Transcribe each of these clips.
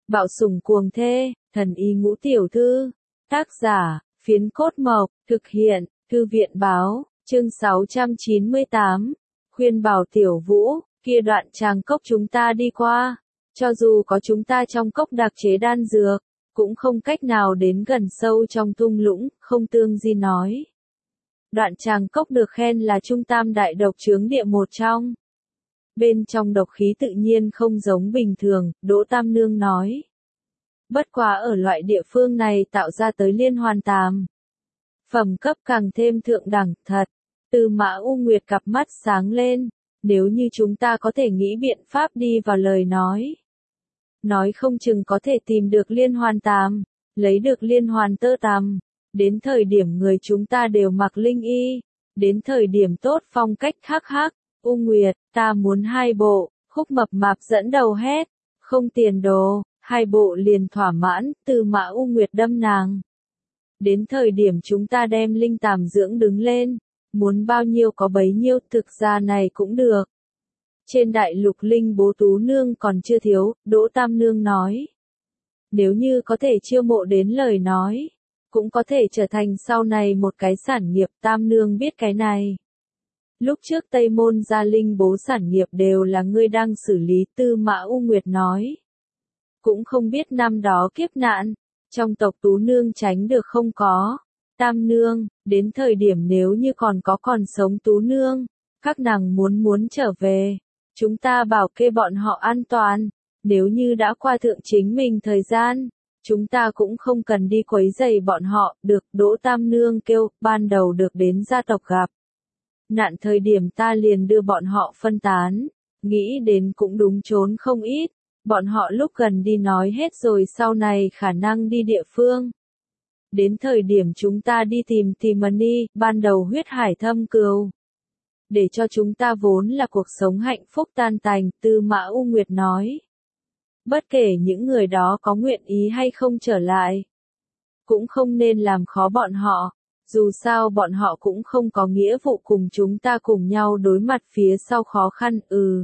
Bạo sủng cuồng thê, thần y ngũ tiểu thư. Tác giả, Phiến Cốt Mộc, thực hiện, Thư viện báo, chương 698. Khuyên bảo Tiểu Vũ, kia đoạn tràng cốc chúng ta đi qua. Cho dù có chúng ta trong cốc đặc chế đan dược, cũng không cách nào đến gần sâu trong thung lũng, không tương di nói. Đoạn tràng cốc được khen là trung tam đại độc chướng địa một trong. Bên trong độc khí tự nhiên không giống bình thường, Đỗ Tam Nương nói. Bất quá ở loại địa phương này tạo ra tới liên hoàn tàm. Phẩm cấp càng thêm thượng đẳng, thật. Tư Mã U Nguyệt cặp mắt sáng lên, nếu như chúng ta có thể nghĩ biện pháp đi vào lời nói. Nói không chừng có thể tìm được liên hoàn tàm, lấy được liên hoàn tơ tằm. Đến thời điểm người chúng ta đều mặc linh y, đến thời điểm tốt phong cách khác khác. U Nguyệt, ta muốn 2 bộ, Khúc Mập Mạp dẫn đầu hét, không tiền đồ, 2 bộ liền thỏa mãn, Tư Mã U Nguyệt đâm nàng. Đến thời điểm chúng ta đem linh tàm dưỡng đứng lên, muốn bao nhiêu có bấy nhiêu, thực ra này cũng được. Trên đại lục linh bố tú nương còn chưa thiếu, Đỗ Tam Nương nói. Nếu như có thể chiêu mộ đến lời nói, cũng có thể trở thành sau này một cái sản nghiệp. Tam Nương biết cái này. Lúc trước Tây Môn gia linh bố sản nghiệp đều là ngươi đang xử lý, Tư Mã U Nguyệt nói. Cũng không biết năm đó kiếp nạn, trong tộc Tú Nương tránh được không có. Tam Nương, đến thời điểm nếu như còn sống Tú Nương, các nàng muốn trở về, chúng ta bảo kê bọn họ an toàn, nếu như đã qua thượng chính mình thời gian, chúng ta cũng không cần đi quấy rầy bọn họ, được. Đỗ Tam Nương kêu, ban đầu được đến gia tộc gặp nạn thời điểm ta liền đưa bọn họ phân tán, nghĩ đến cũng đúng trốn không ít, bọn họ lúc gần đi nói hết rồi sau này khả năng đi địa phương. Đến thời điểm chúng ta đi tìm Timony, ban đầu huyết hải thâm cừu. Để cho chúng ta vốn là cuộc sống hạnh phúc tan tành, Tư Mã U Nguyệt nói. Bất kể những người đó có nguyện ý hay không trở lại, cũng không nên làm khó bọn họ. Dù sao bọn họ cũng không có nghĩa vụ cùng chúng ta cùng nhau đối mặt phía sau khó khăn.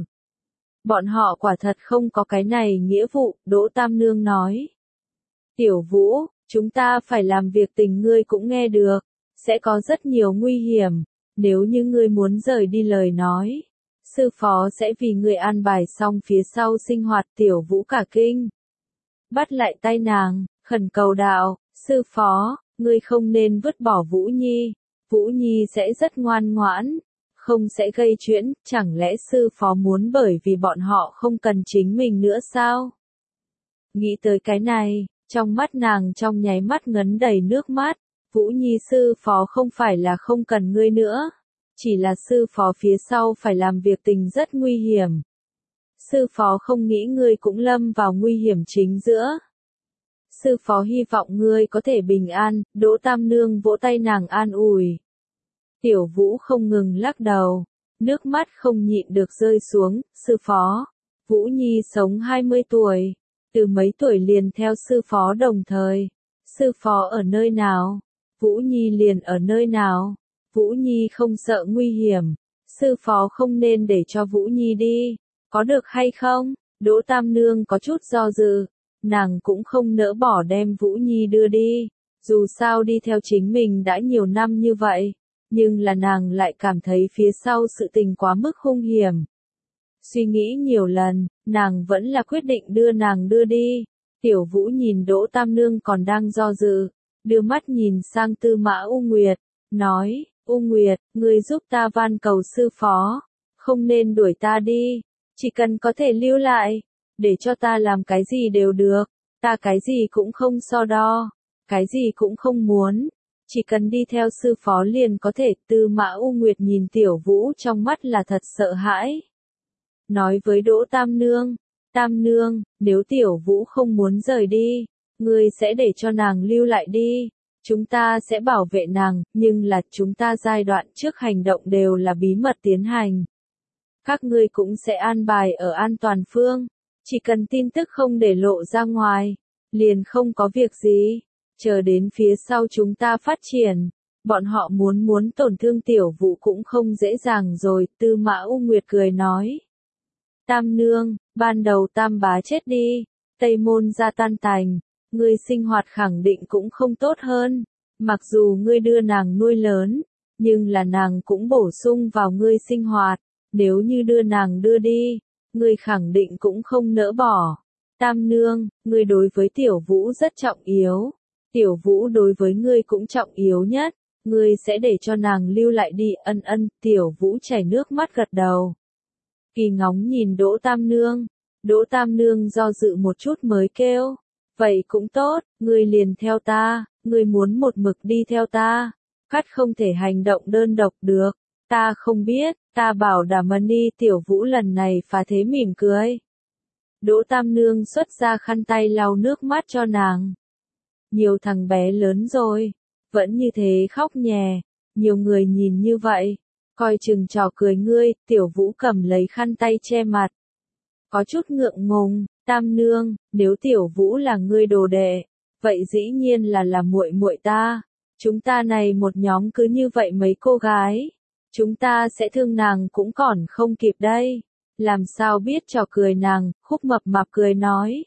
Bọn họ quả thật không có cái này nghĩa vụ, Đỗ Tam Nương nói. Tiểu Vũ, chúng ta phải làm việc tình ngươi cũng nghe được, sẽ có rất nhiều nguy hiểm, nếu như ngươi muốn rời đi lời nói. Sư phó sẽ vì ngươi an bài xong phía sau sinh hoạt. Tiểu Vũ cả kinh. Bắt lại tay nàng, khẩn cầu đạo, sư phó. Ngươi không nên vứt bỏ Vũ Nhi, Vũ Nhi sẽ rất ngoan ngoãn, không sẽ gây chuyện, chẳng lẽ sư phó muốn bởi vì bọn họ không cần chính mình nữa sao? Nghĩ tới cái này, trong mắt nàng trong nháy mắt ngấn đầy nước mắt, Vũ Nhi sư phó không phải là không cần ngươi nữa, chỉ là sư phó phía sau phải làm việc tình rất nguy hiểm. Sư phó không nghĩ ngươi cũng lâm vào nguy hiểm chính giữa. Sư phó hy vọng ngươi có thể bình an. Đỗ Tam Nương vỗ tay nàng an ủi. Tiểu Vũ không ngừng lắc đầu, nước mắt không nhịn được rơi xuống. Sư phó, Vũ Nhi sống 20 tuổi, từ mấy tuổi liền theo sư phó đồng thời. Sư phó ở nơi nào, Vũ Nhi liền ở nơi nào. Vũ Nhi không sợ nguy hiểm, sư phó không nên để cho Vũ Nhi đi, có được hay không? Đỗ Tam Nương có chút do dự. Nàng cũng không nỡ bỏ đem Vũ Nhi đưa đi, dù sao đi theo chính mình đã nhiều năm như vậy, nhưng là nàng lại cảm thấy phía sau sự tình quá mức hung hiểm. Suy nghĩ nhiều lần, nàng vẫn là quyết định đưa nàng đưa đi. Tiểu Vũ nhìn Đỗ Tam Nương còn đang do dự, đưa mắt nhìn sang Tư Mã U Nguyệt, nói, U Nguyệt, ngươi giúp ta van cầu sư phó, không nên đuổi ta đi, chỉ cần có thể lưu lại. Để cho ta làm cái gì đều được, ta cái gì cũng không so đo, cái gì cũng không muốn, chỉ cần đi theo sư phó liền có thể. Tư Mã U Nguyệt nhìn Tiểu Vũ trong mắt là thật sợ hãi. Nói với Đỗ Tam Nương, Tam Nương, nếu Tiểu Vũ không muốn rời đi, ngươi sẽ để cho nàng lưu lại đi, chúng ta sẽ bảo vệ nàng, nhưng là chúng ta giai đoạn trước hành động đều là bí mật tiến hành. Các ngươi cũng sẽ an bài ở an toàn phương. Chỉ cần tin tức không để lộ ra ngoài, liền không có việc gì. Chờ đến phía sau chúng ta phát triển, bọn họ muốn tổn thương Tiểu Vũ cũng không dễ dàng rồi. Tư Mã U Nguyệt cười nói. Tam Nương, ban đầu Tam Bá chết đi, Tây Môn gia tan tành, ngươi sinh hoạt khẳng định cũng không tốt hơn. Mặc dù ngươi đưa nàng nuôi lớn, nhưng là nàng cũng bổ sung vào ngươi sinh hoạt. Nếu như đưa nàng đưa đi, ngươi khẳng định cũng không nỡ bỏ. Tam nương, ngươi đối với Tiểu Vũ rất trọng yếu. Tiểu Vũ đối với ngươi cũng trọng yếu nhất. Ngươi sẽ để cho nàng lưu lại đi. Ân ân. Tiểu Vũ chảy nước mắt gật đầu. Kỳ ngóng nhìn Đỗ Tam nương. Đỗ Tam nương do dự một chút mới kêu. Vậy cũng tốt, ngươi liền theo ta. Ngươi muốn một mực đi theo ta. Khát không thể hành động đơn độc được. Ta không biết, ta bảo đảm đi. Tiểu Vũ lần này phá thế mỉm cười. Đỗ Tam nương xuất ra khăn tay lau nước mắt cho nàng. Nhiều thằng bé lớn rồi, vẫn như thế khóc nhè. Nhiều người nhìn như vậy, coi chừng trò cười ngươi. Tiểu Vũ cầm lấy khăn tay che mặt. Có chút ngượng ngùng. Tam nương, nếu Tiểu Vũ là ngươi đồ đệ, vậy dĩ nhiên là muội muội ta. Chúng ta này một nhóm cứ như vậy mấy cô gái, chúng ta sẽ thương nàng cũng còn không kịp đây. Làm sao biết trò cười nàng. Khúc Mập Mạp cười nói.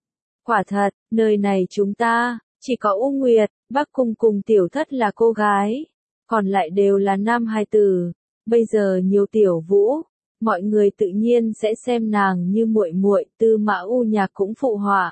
Quả thật, nơi này chúng ta, chỉ có U Nguyệt, Bắc Cung cùng Tiểu Thất là cô gái, còn lại đều là nam hài tử. Bây giờ nhiều Tiểu Vũ, mọi người tự nhiên sẽ xem nàng như muội muội. Tư Mã U Nhạc cũng phụ họa.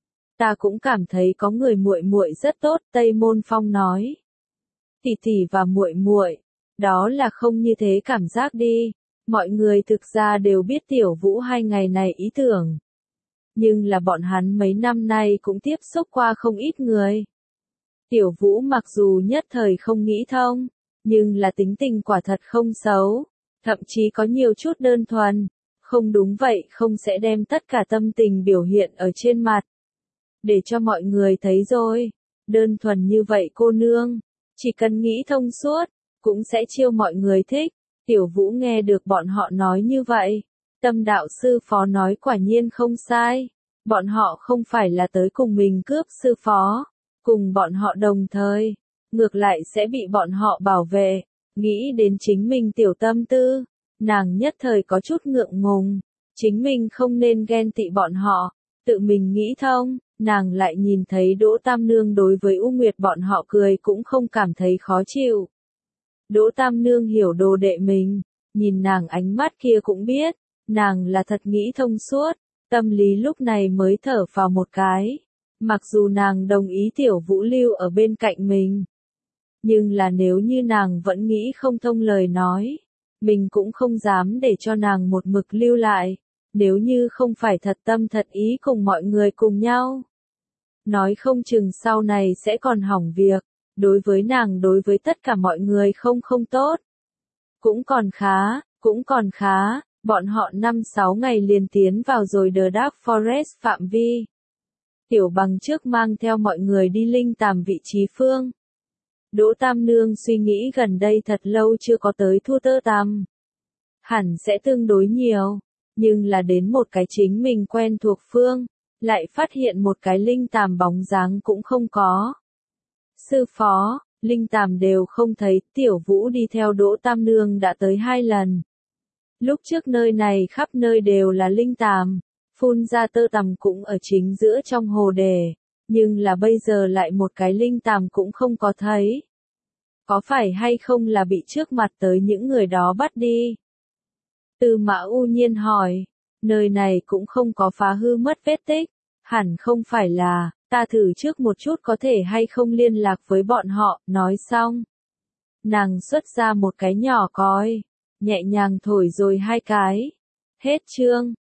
Ta cũng cảm thấy có người muội muội rất tốt. Tây Môn Phong nói. Tỷ tỷ và muội muội, đó là không như thế cảm giác đi. Mọi người thực ra đều biết Tiểu Vũ 2 ngày này ý tưởng. Nhưng là bọn hắn mấy năm nay cũng tiếp xúc qua không ít người. Tiểu Vũ mặc dù nhất thời không nghĩ thông, nhưng là tính tình quả thật không xấu. Thậm chí có nhiều chút đơn thuần. Không đúng vậy không sẽ đem tất cả tâm tình biểu hiện ở trên mặt. Để cho mọi người thấy rồi. Đơn thuần như vậy cô nương, chỉ cần nghĩ thông suốt, cũng sẽ chiêu mọi người thích. Tiểu Vũ nghe được bọn họ nói như vậy. Tâm đạo sư phó nói quả nhiên không sai. Bọn họ không phải là tới cùng mình cướp sư phó. Cùng bọn họ đồng thời. Ngược lại sẽ bị bọn họ bảo vệ. Nghĩ đến chính mình tiểu tâm tư. Nàng nhất thời có chút ngượng ngùng. Chính mình không nên ghen tị bọn họ. Tự mình nghĩ thông. Nàng lại nhìn thấy Đỗ Tam nương đối với U Nguyệt bọn họ cười cũng không cảm thấy khó chịu. Đỗ Tam nương hiểu đồ đệ mình, nhìn nàng ánh mắt kia cũng biết, nàng là thật nghĩ thông suốt, tâm lý lúc này mới thở phào một cái. Mặc dù nàng đồng ý Tiểu Vũ lưu ở bên cạnh mình, nhưng là nếu như nàng vẫn nghĩ không thông lời nói, mình cũng không dám để cho nàng một mực lưu lại, nếu như không phải thật tâm thật ý cùng mọi người cùng nhau. Nói không chừng sau này sẽ còn hỏng việc. Đối với nàng đối với tất cả mọi người không tốt. Cũng còn khá, bọn họ 5-6 ngày liền tiến vào rồi The Dark Forest phạm vi. Tiểu Bằng trước mang theo mọi người đi linh tàm vị trí phương. Đỗ Tam nương suy nghĩ gần đây thật lâu chưa có tới Thu Tơ Tàm. Hẳn sẽ tương đối nhiều, nhưng là đến một cái chính mình quen thuộc phương, lại phát hiện một cái linh tàm bóng dáng cũng không có. Sư phó, linh tàm đều không thấy. Tiểu Vũ đi theo Đỗ Tam nương đã tới 2 lần. Lúc trước nơi này khắp nơi đều là linh tàm, phun ra tơ tằm cũng ở chính giữa trong hồ đề, nhưng là bây giờ lại một cái linh tàm cũng không có thấy. Có phải hay không là bị trước mặt tới những người đó bắt đi? Tư Mã U Nhiên hỏi, nơi này cũng không có phá hư mất vết tích, hẳn không phải là. Ta thử trước một chút có thể hay không liên lạc với bọn họ. Nói xong, nàng xuất ra một cái nhỏ còi, nhẹ nhàng thổi rồi 2 cái. Hết chương.